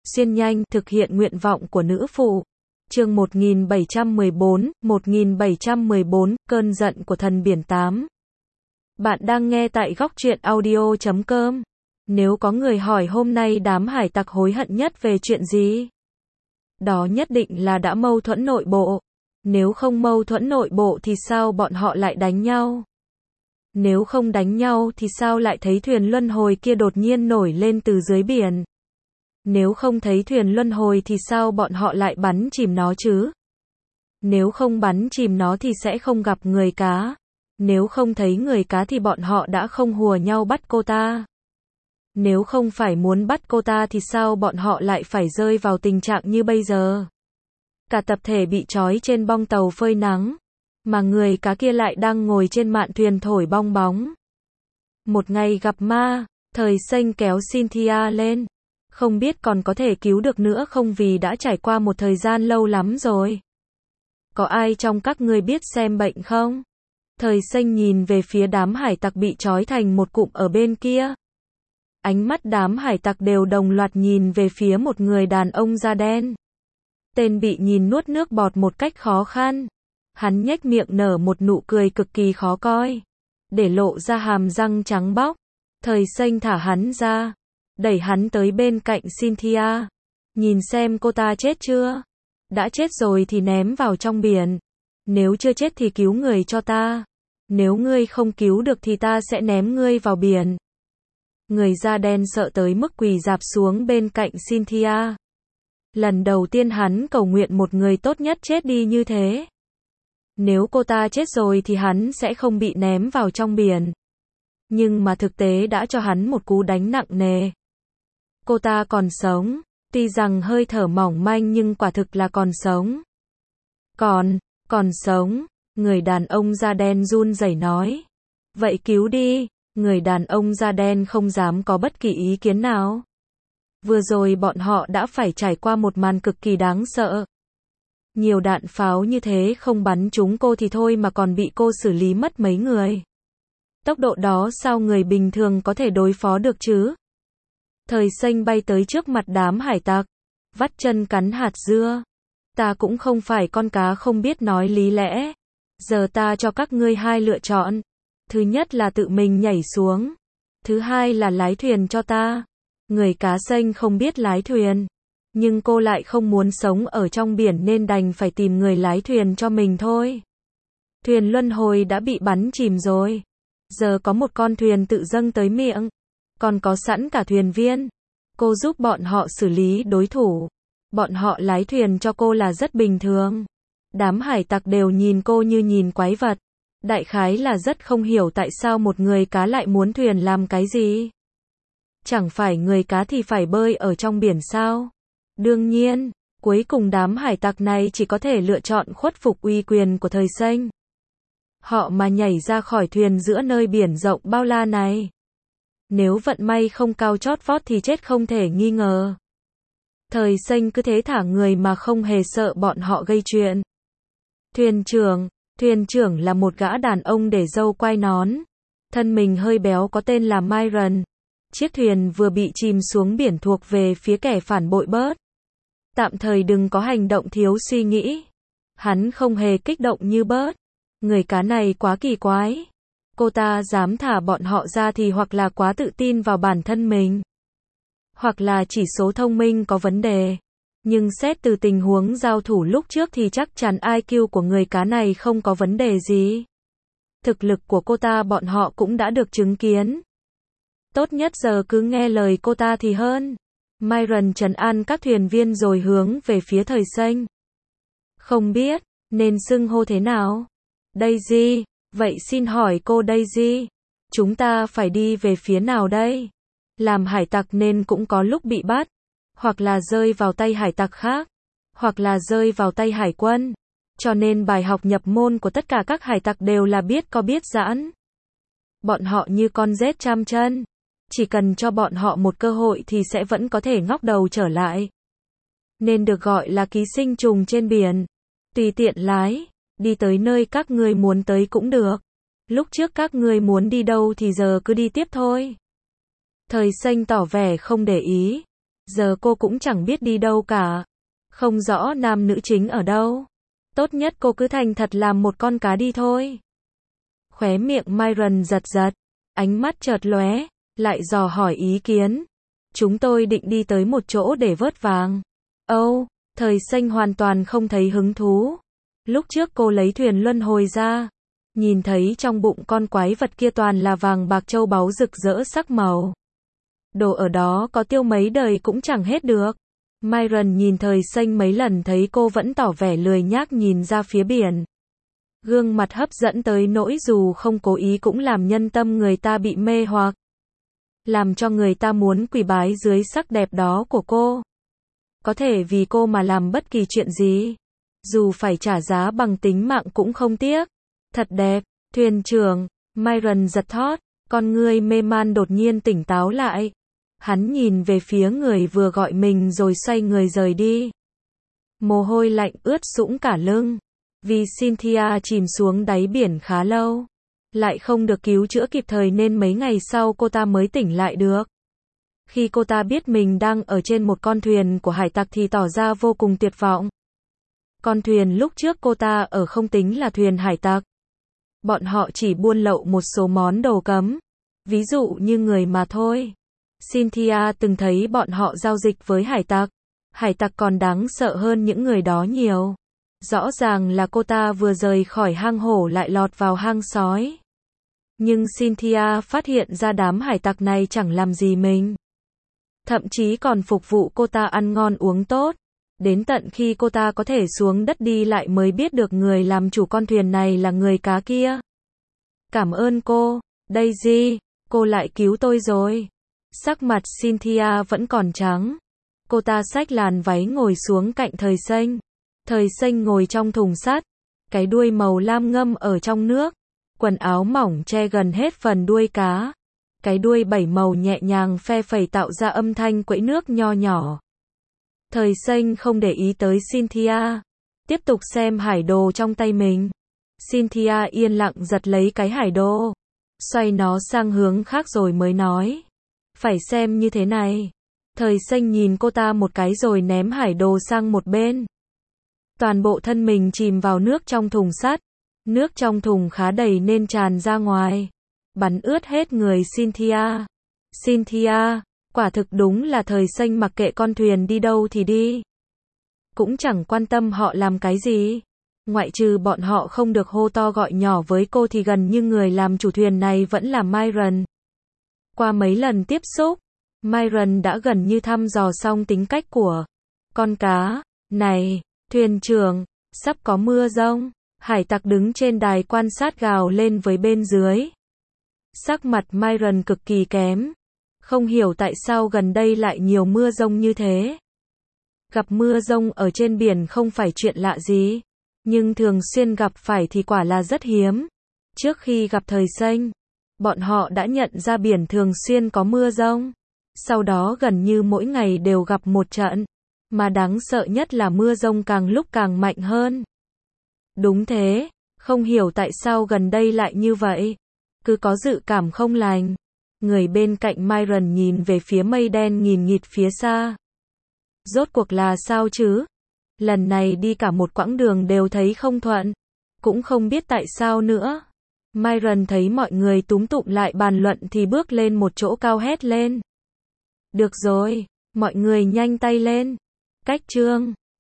xuyên nhanh, thực hiện nguyện vọng của nữ phụ. Chương 1714, cơn giận của thần biển 8. Bạn đang nghe tại góc truyện audio.com. Nếu có người hỏi hôm nay đám hải tặc hối hận nhất về chuyện gì? Đó nhất định là đã mâu thuẫn nội bộ. Nếu không mâu thuẫn nội bộ thì sao bọn họ lại đánh nhau? Nếu không đánh nhau thì sao lại thấy thuyền luân hồi kia đột nhiên nổi lên từ dưới biển? Nếu không thấy thuyền luân hồi thì sao bọn họ lại bắn chìm nó chứ? Nếu không bắn chìm nó thì sẽ không gặp người cá. Nếu không thấy người cá thì bọn họ đã không hùa nhau bắt cô ta. Nếu không phải muốn bắt cô ta thì sao bọn họ lại phải rơi vào tình trạng như bây giờ? Cả tập thể bị trói trên bong tàu phơi nắng, mà người cá kia lại đang ngồi trên mạn thuyền thổi bong bóng. Một ngày gặp ma, Thời Xanh kéo Cynthia lên. Không biết còn có thể cứu được nữa không vì đã trải qua một thời gian lâu lắm rồi. Có ai trong các ngươi biết xem bệnh không? Thời Xanh nhìn về phía đám hải tặc bị trói thành một cụm ở bên kia. Ánh mắt đám hải tặc đều đồng loạt nhìn về phía một người đàn ông da đen. Tên bị nhìn nuốt nước bọt một cách khó khăn. Hắn nhếch miệng nở một nụ cười cực kỳ khó coi, để lộ ra hàm răng trắng bóc. Thời Xanh thả hắn ra, đẩy hắn tới bên cạnh Cynthia. Nhìn xem cô ta chết chưa? Đã chết rồi thì ném vào trong biển. Nếu chưa chết thì cứu người cho ta. Nếu ngươi không cứu được thì ta sẽ ném ngươi vào biển. Người da đen sợ tới mức quỳ rạp xuống bên cạnh Cynthia. Lần đầu tiên hắn cầu nguyện một người tốt nhất chết đi như thế. Nếu cô ta chết rồi thì hắn sẽ không bị ném vào trong biển. Nhưng mà thực tế đã cho hắn một cú đánh nặng nề. Cô ta còn sống, tuy rằng hơi thở mỏng manh nhưng quả thực là còn sống. Còn sống, người đàn ông da đen run rẩy nói. Vậy cứu đi, người đàn ông da đen không dám có bất kỳ ý kiến nào. Vừa rồi bọn họ đã phải trải qua một màn cực kỳ đáng sợ. Nhiều đạn pháo như thế không bắn trúng cô thì thôi mà còn bị cô xử lý mất mấy người. Tốc độ đó sao người bình thường có thể đối phó được chứ? Thời Xanh bay tới trước mặt đám hải tặc, vắt chân cắn hạt dưa. Ta cũng không phải con cá không biết nói lý lẽ. Giờ ta cho các ngươi hai lựa chọn. Thứ nhất là tự mình nhảy xuống. Thứ hai là lái thuyền cho ta. Người cá xanh không biết lái thuyền. Nhưng cô lại không muốn sống ở trong biển nên đành phải tìm người lái thuyền cho mình thôi. Thuyền luân hồi đã bị bắn chìm rồi. Giờ có một con thuyền tự dâng tới miệng. Còn có sẵn cả thuyền viên. Cô giúp bọn họ xử lý đối thủ. Bọn họ lái thuyền cho cô là rất bình thường. Đám hải tặc đều nhìn cô như nhìn quái vật. Đại khái là rất không hiểu tại sao một người cá lại muốn thuyền làm cái gì. Chẳng phải người cá thì phải bơi ở trong biển sao? Đương nhiên, cuối cùng đám hải tặc này chỉ có thể lựa chọn khuất phục uy quyền của Thời Xanh. Họ mà nhảy ra khỏi thuyền giữa nơi biển rộng bao la này. Nếu vận may không cao chót vót thì chết không thể nghi ngờ. Thời Xanh cứ thế thả người mà không hề sợ bọn họ gây chuyện. Thuyền trưởng là một gã đàn ông để râu quai nón. Thân mình hơi béo có tên là Myron. Chiếc thuyền vừa bị chìm xuống biển thuộc về phía kẻ phản bội Bert. Tạm thời đừng có hành động thiếu suy nghĩ. Hắn không hề kích động như Bert. Người cá này quá kỳ quái. Cô ta dám thả bọn họ ra thì hoặc là quá tự tin vào bản thân mình, hoặc là chỉ số thông minh có vấn đề. Nhưng xét từ tình huống giao thủ lúc trước thì chắc chắn IQ của người cá này không có vấn đề gì. Thực lực của cô ta bọn họ cũng đã được chứng kiến. Tốt nhất giờ cứ nghe lời cô ta thì hơn. Myron trấn an các thuyền viên rồi hướng về phía Thời Xanh. Không biết nên xưng hô thế nào? Daisy, vậy xin hỏi cô Daisy, chúng ta phải đi về phía nào đây? Làm hải tặc nên cũng có lúc bị bắt, hoặc là rơi vào tay hải tặc khác, hoặc là rơi vào tay hải quân. Cho nên bài học nhập môn của tất cả các hải tặc đều là biết có biết giãn. Bọn họ như con rết trăm chân. Chỉ cần cho bọn họ một cơ hội thì sẽ vẫn có thể ngóc đầu trở lại. Nên được gọi là ký sinh trùng trên biển. Tùy tiện lái, đi tới nơi các ngươi muốn tới cũng được. Lúc trước các ngươi muốn đi đâu thì giờ cứ đi tiếp thôi. Thời Xanh tỏ vẻ không để ý. Giờ cô cũng chẳng biết đi đâu cả. Không rõ nam nữ chính ở đâu. Tốt nhất cô cứ thành thật làm một con cá đi thôi. Khóe miệng Myron giật giật. Ánh mắt chợt lóe, lại dò hỏi ý kiến. Chúng tôi định đi tới một chỗ để vớt vàng. Thời Xanh hoàn toàn không thấy hứng thú. Lúc trước cô lấy thuyền luân hồi ra. Nhìn thấy trong bụng con quái vật kia toàn là vàng bạc châu báu rực rỡ sắc màu. Đồ ở đó có tiêu mấy đời cũng chẳng hết được. Myron nhìn Thời Xanh mấy lần thấy cô vẫn tỏ vẻ lười nhác nhìn ra phía biển. Gương mặt hấp dẫn tới nỗi dù không cố ý cũng làm nhân tâm người ta bị mê hoặc. Làm cho người ta muốn quỳ bái dưới sắc đẹp đó của cô. Có thể vì cô mà làm bất kỳ chuyện gì. Dù phải trả giá bằng tính mạng cũng không tiếc. Thật đẹp, thuyền trưởng. Myron giật thót, con ngươi mê man đột nhiên tỉnh táo lại. Hắn nhìn về phía người vừa gọi mình rồi xoay người rời đi. Mồ hôi lạnh ướt sũng cả lưng. Vì Cynthia chìm xuống đáy biển khá lâu. Lại không được cứu chữa kịp thời nên mấy ngày sau cô ta mới tỉnh lại được. Khi cô ta biết mình đang ở trên một con thuyền của hải tặc thì tỏ ra vô cùng tuyệt vọng. Con thuyền lúc trước cô ta ở không tính là thuyền hải tặc. Bọn họ chỉ buôn lậu một số món đồ cấm. Ví dụ như người mà thôi. Cynthia từng thấy bọn họ giao dịch với hải tặc. Hải tặc còn đáng sợ hơn những người đó nhiều. Rõ ràng là cô ta vừa rời khỏi hang hổ lại lọt vào hang sói. Nhưng Cynthia phát hiện ra đám hải tặc này chẳng làm gì mình. Thậm chí còn phục vụ cô ta ăn ngon uống tốt. Đến tận khi cô ta có thể xuống đất đi lại mới biết được người làm chủ con thuyền này là người cá kia. Cảm ơn cô, Daisy, cô lại cứu tôi rồi. Sắc mặt Cynthia vẫn còn trắng. Cô ta xách làn váy ngồi xuống cạnh Thời Xanh. Thời Xanh ngồi trong thùng sắt. Cái đuôi màu lam ngâm ở trong nước. Quần áo mỏng che gần hết phần đuôi cá. Cái đuôi bảy màu nhẹ nhàng phe phẩy tạo ra âm thanh quẫy nước nho nhỏ. Thời Xanh không để ý tới Cynthia. Tiếp tục xem hải đồ trong tay mình. Cynthia yên lặng giật lấy cái hải đồ. Xoay nó sang hướng khác rồi mới nói. Phải xem như thế này. Thời Xanh nhìn cô ta một cái rồi ném hải đồ sang một bên. Toàn bộ thân mình chìm vào nước trong thùng sắt. Nước trong thùng khá đầy nên tràn ra ngoài. Bắn ướt hết người Cynthia. Cynthia, quả thực đúng là Thời Xanh mặc kệ con thuyền đi đâu thì đi. Cũng chẳng quan tâm họ làm cái gì. Ngoại trừ bọn họ không được hô to gọi nhỏ với cô thì gần như người làm chủ thuyền này vẫn là Myron. Qua mấy lần tiếp xúc, Myron đã gần như thăm dò xong tính cách của con cá. Này, thuyền trưởng, sắp có mưa giông. Hải tặc đứng trên đài quan sát gào lên với bên dưới. Sắc mặt Myron cực kỳ kém. Không hiểu tại sao gần đây lại nhiều mưa giông như thế. Gặp mưa giông ở trên biển không phải chuyện lạ gì. Nhưng thường xuyên gặp phải thì quả là rất hiếm. Trước khi gặp Thời Xanh, bọn họ đã nhận ra biển thường xuyên có mưa giông. Sau đó gần như mỗi ngày đều gặp một trận. Mà đáng sợ nhất là mưa giông càng lúc càng mạnh hơn. Đúng thế, không hiểu tại sao gần đây lại như vậy. Cứ có dự cảm không lành. Người bên cạnh Myron nhìn về phía mây đen nghìn nghịt phía xa. Rốt cuộc là sao chứ? Lần này đi cả một quãng đường đều thấy không thuận. Cũng không biết tại sao nữa. Myron thấy mọi người túm tụm lại bàn luận thì bước lên một chỗ cao hét lên. Được rồi, mọi người nhanh tay lên. Cách chương